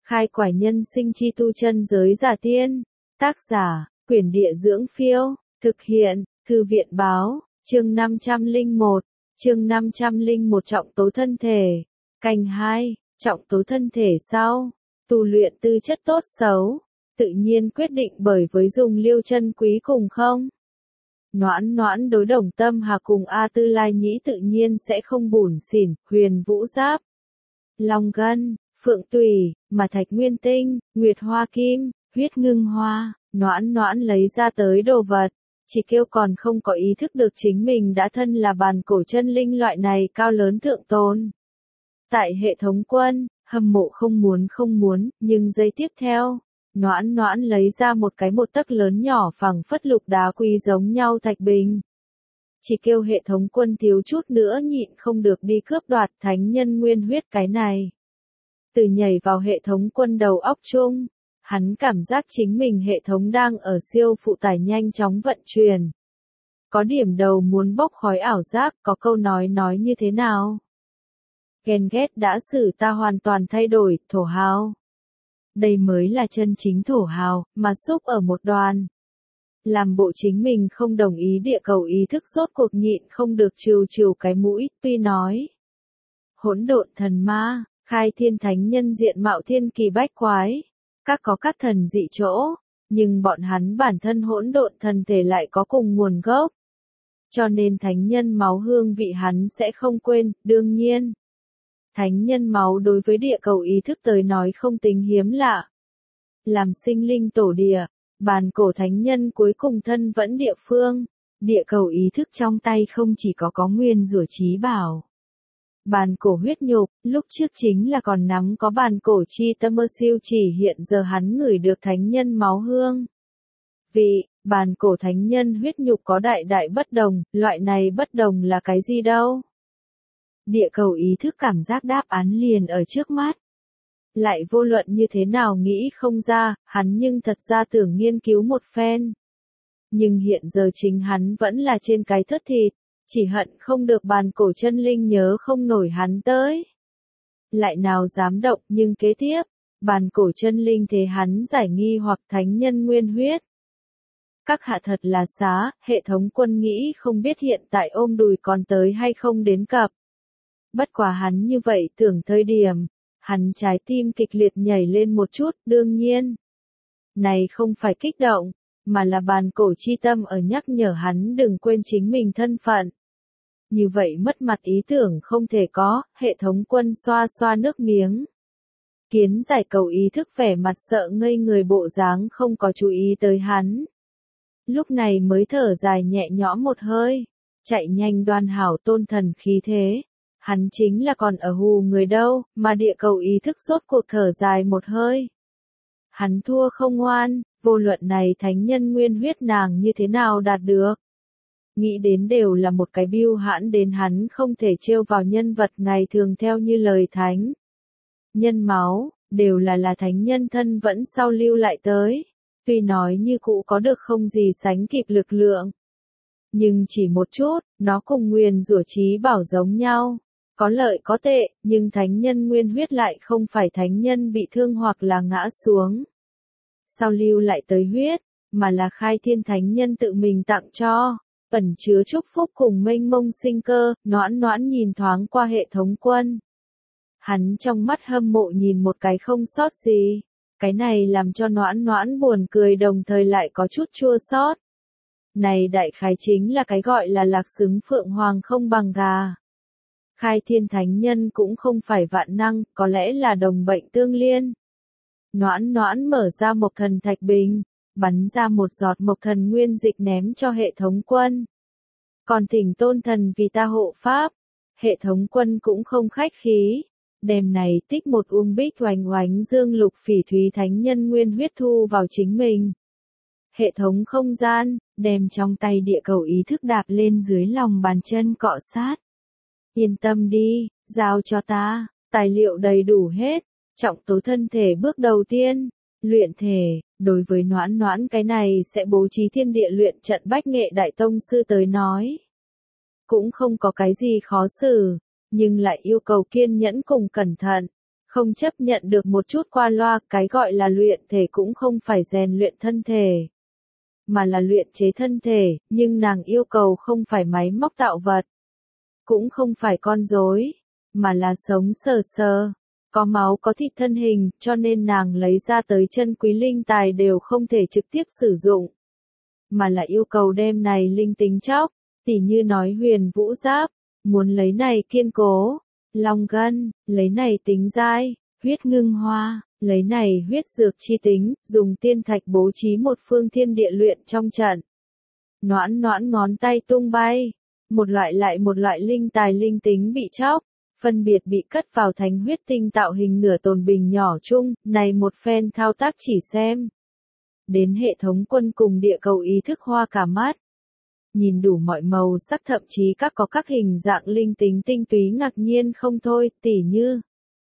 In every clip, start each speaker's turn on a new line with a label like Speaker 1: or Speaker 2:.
Speaker 1: Khai quải nhân sinh chi tu chân giới giả tiên. Tác giả, Quyển Địa Dưỡng Phiêu. Thực hiện, Thư viện Báo. Chương 501. Chương 501 trọng tố thân thể. Canh 2. Trọng tố thân thể sau. Tu luyện tư chất tốt xấu. Tự nhiên quyết định bởi với dùng liêu chân quý cùng không. Noãn Noãn đối Đồng Tâm Hà cùng A Tư Lai Nhĩ tự nhiên sẽ không bủn xỉn. Huyền Vũ Giáp, Long Gân, Phượng Tùy, mà Thạch Nguyên Tinh, Nguyệt Hoa Kim, Huyết Ngưng Hoa. Noãn Noãn lấy ra tới đồ vật, chỉ kêu còn không có ý thức được chính mình đã thân là bàn cổ chân linh loại này cao lớn thượng tôn. Tại hệ thống quân, hâm mộ không muốn, nhưng giây tiếp theo, Noãn Noãn lấy ra một cái một tấc lớn nhỏ phẳng phất lục đá quý giống nhau thạch bình. Chỉ kêu hệ thống quân thiếu chút nữa nhịn không được đi cướp đoạt thánh nhân nguyên huyết cái này. Từ nhảy vào hệ thống quân đầu óc chung, hắn cảm giác chính mình hệ thống đang ở siêu phụ tải nhanh chóng vận chuyển. Có điểm đầu muốn bốc khói ảo giác, có câu nói như thế nào? Ghen ghét đã xử ta hoàn toàn thay đổi, thổ hào. Đây mới là chân chính thổ hào, mà xúc ở một đoàn. Làm bộ chính mình không đồng ý địa cầu ý thức rốt cuộc nhịn không được trừ cái mũi, tuy nói. Hỗn độn thần ma, khai thiên thánh nhân diện mạo thiên kỳ bách quái. Các có các thần dị chỗ, nhưng bọn hắn bản thân hỗn độn thần thể lại có cùng nguồn gốc. Cho nên thánh nhân máu hương vị hắn sẽ không quên, đương nhiên. Thánh nhân máu đối với địa cầu ý thức tới nói không tính hiếm lạ. Làm sinh linh tổ địa, bàn cổ thánh nhân cuối cùng thân vẫn địa phương, địa cầu ý thức trong tay không chỉ có nguyên rủa trí bảo. Bàn cổ huyết nhục, lúc trước chính là còn nắm có bàn cổ chi tâm mơ siêu chỉ hiện giờ hắn ngửi được thánh nhân máu hương. Vị, bàn cổ thánh nhân huyết nhục có đại bất đồng, loại này bất đồng là cái gì đâu? Địa cầu ý thức cảm giác đáp án liền ở trước mắt. Lại vô luận như thế nào nghĩ không ra, hắn nhưng thật ra tưởng nghiên cứu một phen. Nhưng hiện giờ chính hắn vẫn là trên cái thớt thịt. Chỉ hận không được bàn cổ chân linh nhớ không nổi hắn tới. Lại nào dám động, nhưng kế tiếp, bàn cổ chân linh thế hắn giải nghi hoặc thánh nhân nguyên huyết. Các hạ thật là xá, hệ thống quân nghĩ không biết hiện tại ôm đùi còn tới hay không đến cập. Bất quá hắn như vậy tưởng thời điểm, hắn trái tim kịch liệt nhảy lên một chút, đương nhiên. Này không phải kích động, mà là bàn cổ chi tâm ở nhắc nhở hắn đừng quên chính mình thân phận. Như vậy mất mặt ý tưởng không thể có, hệ thống quân xoa xoa nước miếng. Kiến giải cầu ý thức vẻ mặt sợ ngây người bộ dáng không có chú ý tới hắn. Lúc này mới thở dài nhẹ nhõm một hơi, chạy nhanh đoan hảo tôn thần khí thế. Hắn chính là còn ở hù người đâu, mà địa cầu ý thức rốt cuộc thở dài một hơi. Hắn thua không ngoan, vô luận này thánh nhân nguyên huyết nàng như thế nào đạt được. Nghĩ đến đều là một cái bưu hãn đến hắn không thể trêu vào nhân vật ngày thường theo như lời thánh. Nhân máu, đều là thánh nhân thân vẫn sau lưu lại tới. Tuy nói như cũ có được không gì sánh kịp lực lượng. Nhưng chỉ một chút, nó cùng nguyền rủa trí bảo giống nhau. Có lợi có tệ, nhưng thánh nhân nguyên huyết lại không phải thánh nhân bị thương hoặc là ngã xuống. Sau lưu lại tới huyết, mà là khai thiên thánh nhân tự mình tặng cho. Ẩn chứa chúc phúc cùng mênh mông sinh cơ, Noãn Noãn nhìn thoáng qua hệ thống quân. Hắn trong mắt hâm mộ nhìn một cái không sót gì. Cái này làm cho Noãn Noãn buồn cười đồng thời lại có chút chua xót. Này đại khái chính là cái gọi là lạc xứng phượng hoàng không bằng gà. Khai thiên thánh nhân cũng không phải vạn năng, có lẽ là đồng bệnh tương liên. Noãn Noãn mở ra mộc thần thạch bình, bắn ra một giọt mộc thần nguyên dịch ném cho hệ thống quân. Còn thỉnh tôn thần vì ta hộ pháp, hệ thống quân cũng không khách khí. Đêm này tích một uông bích oánh oánh dương lục phỉ thúy thánh nhân nguyên huyết thu vào chính mình. Hệ thống không gian, đem trong tay địa cầu ý thức đạp lên dưới lòng bàn chân cọ sát. Yên tâm đi, giao cho ta, tài liệu đầy đủ hết, trọng tố thân thể bước đầu tiên, luyện thể, đối với Noãn Noãn cái này sẽ bố trí thiên địa luyện trận bách nghệ đại tông sư tới nói. Cũng không có cái gì khó xử, nhưng lại yêu cầu kiên nhẫn cùng cẩn thận, Không chấp nhận được một chút qua loa, cái gọi là luyện thể cũng không phải rèn luyện thân thể, mà là luyện chế thân thể, nhưng nàng yêu cầu không phải máy móc tạo vật, cũng không phải con rối, mà là sống sờ sờ, có máu có thịt thân hình, cho nên nàng lấy ra tới chân quý linh tài đều không thể trực tiếp sử dụng, mà là yêu cầu đem này linh tính chóc, tỉ như nói huyền vũ giáp, muốn lấy này kiên cố, long gân, lấy này tính dai, huyết ngưng hoa, lấy này huyết dược chi tính, dùng tiên thạch bố trí một phương thiên địa luyện trong trận. Noãn noãn ngón tay tung bay, một loại lại một loại linh tài linh tính bị chóc, phân biệt bị cất vào thánh huyết tinh tạo hình nửa tồn bình nhỏ chung, này một phen thao tác chỉ xem. Đến hệ thống quân cùng địa cầu ý thức hoa cả mắt. Nhìn đủ mọi màu sắc thậm chí có các hình dạng linh tính tinh túy ngạc nhiên không thôi, tỉ như.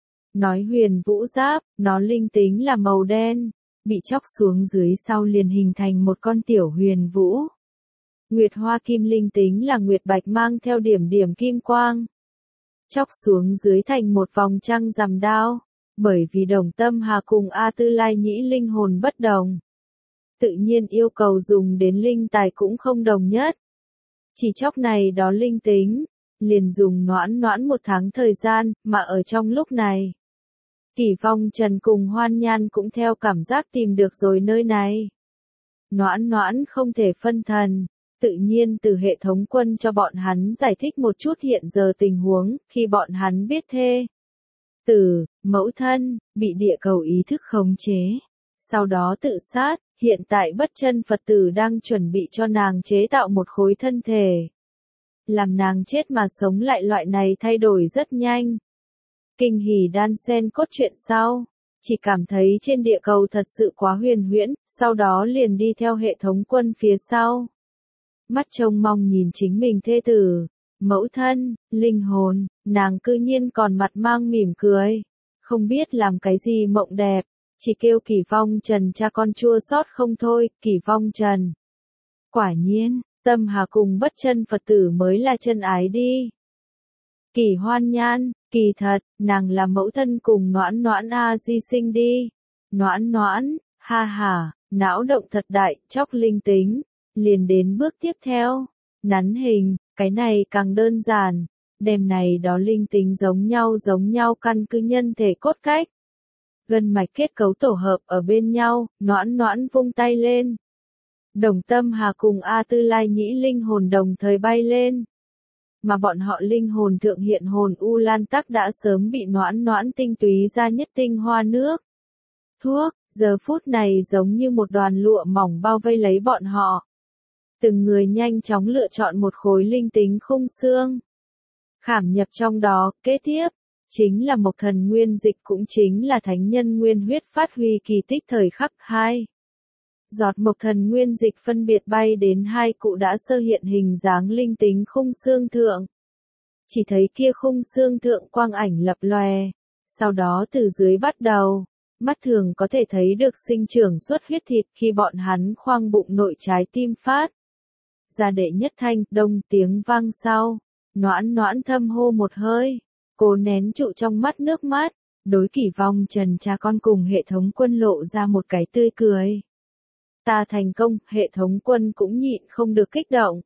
Speaker 1: Nói huyền vũ giáp, nó linh tính là màu đen, bị chóc xuống dưới sau liền hình thành một con tiểu huyền vũ. Nguyệt hoa kim linh tính là nguyệt bạch mang theo điểm điểm kim quang. Chóc xuống dưới thành một vòng trăng rằm đao, bởi vì Đồng Tâm Hà cùng A Tư Lai Nhĩ linh hồn bất đồng. Tự nhiên yêu cầu dùng đến linh tài cũng không đồng nhất. Chỉ chóc này đó linh tính, liền dùng noãn noãn một tháng thời gian, mà ở trong lúc này. Kỷ Vong Trần cùng Hoan Nhan cũng theo cảm giác tìm được rồi nơi này. Noãn noãn không thể phân thần, tự nhiên từ hệ thống quân cho bọn hắn giải thích một chút hiện giờ tình huống, khi bọn hắn biết thê. Tử, mẫu thân, bị địa cầu ý thức khống chế. Sau đó tự sát, hiện tại bất chân Phật tử đang chuẩn bị cho nàng chế tạo một khối thân thể. Làm nàng chết mà sống lại loại này thay đổi rất nhanh. Kinh hỉ đan sen cốt truyện sau, chỉ cảm thấy trên địa cầu thật sự quá huyền huyễn, sau đó liền đi theo hệ thống quân phía sau. Mắt trông mong nhìn chính mình thê tử, mẫu thân, linh hồn, nàng cư nhiên còn mặt mang mỉm cười. Không biết làm cái gì mộng đẹp, chỉ kêu Kỷ Vong Trần cha con chua xót không thôi, Kỷ Vong Trần. Quả nhiên, Tâm Hà cùng bất chân Phật tử mới là chân ái đi. Kỷ Hoan Nhan, kỳ thật, nàng là mẫu thân cùng noãn noãn A Di sinh đi. Noãn noãn, ha ha, não động thật đại, chóc linh tính. Liền đến bước tiếp theo, nắn hình, cái này càng đơn giản, đem này đó linh tính giống nhau căn cứ nhân thể cốt cách. Gân mạch kết cấu tổ hợp ở bên nhau, noãn noãn vung tay lên. Đồng Tâm Hà cùng A Tư Lai Nhĩ linh hồn đồng thời bay lên. Mà bọn họ linh hồn thượng hiện hồn U Lan Tắc đã sớm bị noãn noãn tinh túy ra nhất tinh hoa nước. Thuốc, giờ phút này giống như một đoàn lụa mỏng bao vây lấy bọn họ. Từng người nhanh chóng lựa chọn một khối linh tính khung xương. Khảm nhập trong đó, kế tiếp, chính là Mộc Thần Nguyên dịch cũng chính là thánh nhân nguyên huyết phát huy kỳ tích thời khắc 2. Giọt Mộc Thần Nguyên dịch phân biệt bay đến hai cụ đã sơ hiện hình dáng linh tính khung xương thượng. Chỉ thấy kia khung xương thượng quang ảnh lập lòe, sau đó từ dưới bắt đầu, mắt thường có thể thấy được sinh trưởng xuất huyết thịt khi bọn hắn khoang bụng nội trái tim phát. Ra đệ nhất thanh, đông tiếng vang sau, noãn noãn thâm hô một hơi, cố nén trụ trong mắt nước mắt, đối Kỷ Vong Trần cha con cùng hệ thống quân lộ ra một cái tươi cười. Ta thành công, hệ thống quân cũng nhịn không được kích động.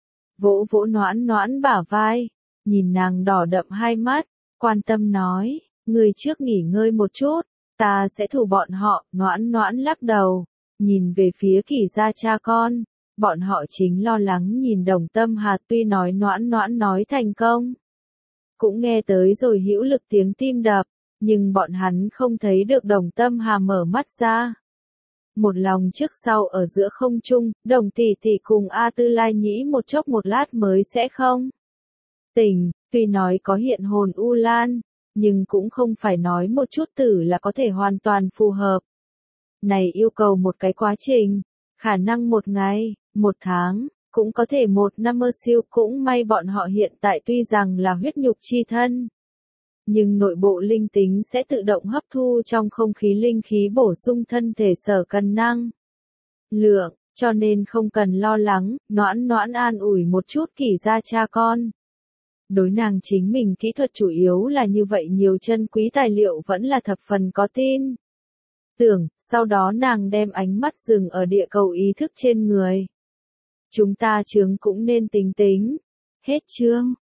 Speaker 1: Vỗ vỗ noãn noãn bả vai, nhìn nàng đỏ đậm hai mắt, quan tâm nói, người trước nghỉ ngơi một chút, ta sẽ thủ bọn họ, noãn noãn lắc đầu, nhìn về phía Kỷ gia cha con. Bọn họ chính lo lắng nhìn Đồng Tâm Hà tuy nói noãn noãn nói thành công. Cũng nghe tới rồi hữu lực tiếng tim đập, nhưng bọn hắn không thấy được Đồng Tâm Hà mở mắt ra. Một lòng trước sau ở giữa không trung, Đồng tỷ tỷ cùng A Tư Lai Nhĩ một chốc một lát mới sẽ không tỉnh, tuy nói có hiện hồn U Lan, nhưng cũng không phải nói một chút tử là có thể hoàn toàn phù hợp. Này yêu cầu một cái quá trình, khả năng một ngày, một tháng, cũng có thể một năm mơ siêu, cũng may bọn họ hiện tại tuy rằng là huyết nhục chi thân. Nhưng nội bộ linh tính sẽ tự động hấp thu trong không khí linh khí bổ sung thân thể sở cần năng lượng, cho nên không cần lo lắng, noãn noãn an ủi một chút Kỷ gia cha con. Đối nàng chính mình kỹ thuật chủ yếu là như vậy, nhiều chân quý tài liệu vẫn là thập phần có tin tưởng, sau đó nàng đem ánh mắt dừng ở địa cầu ý thức trên người. Chúng ta chướng cũng nên tính tính. Hết chương.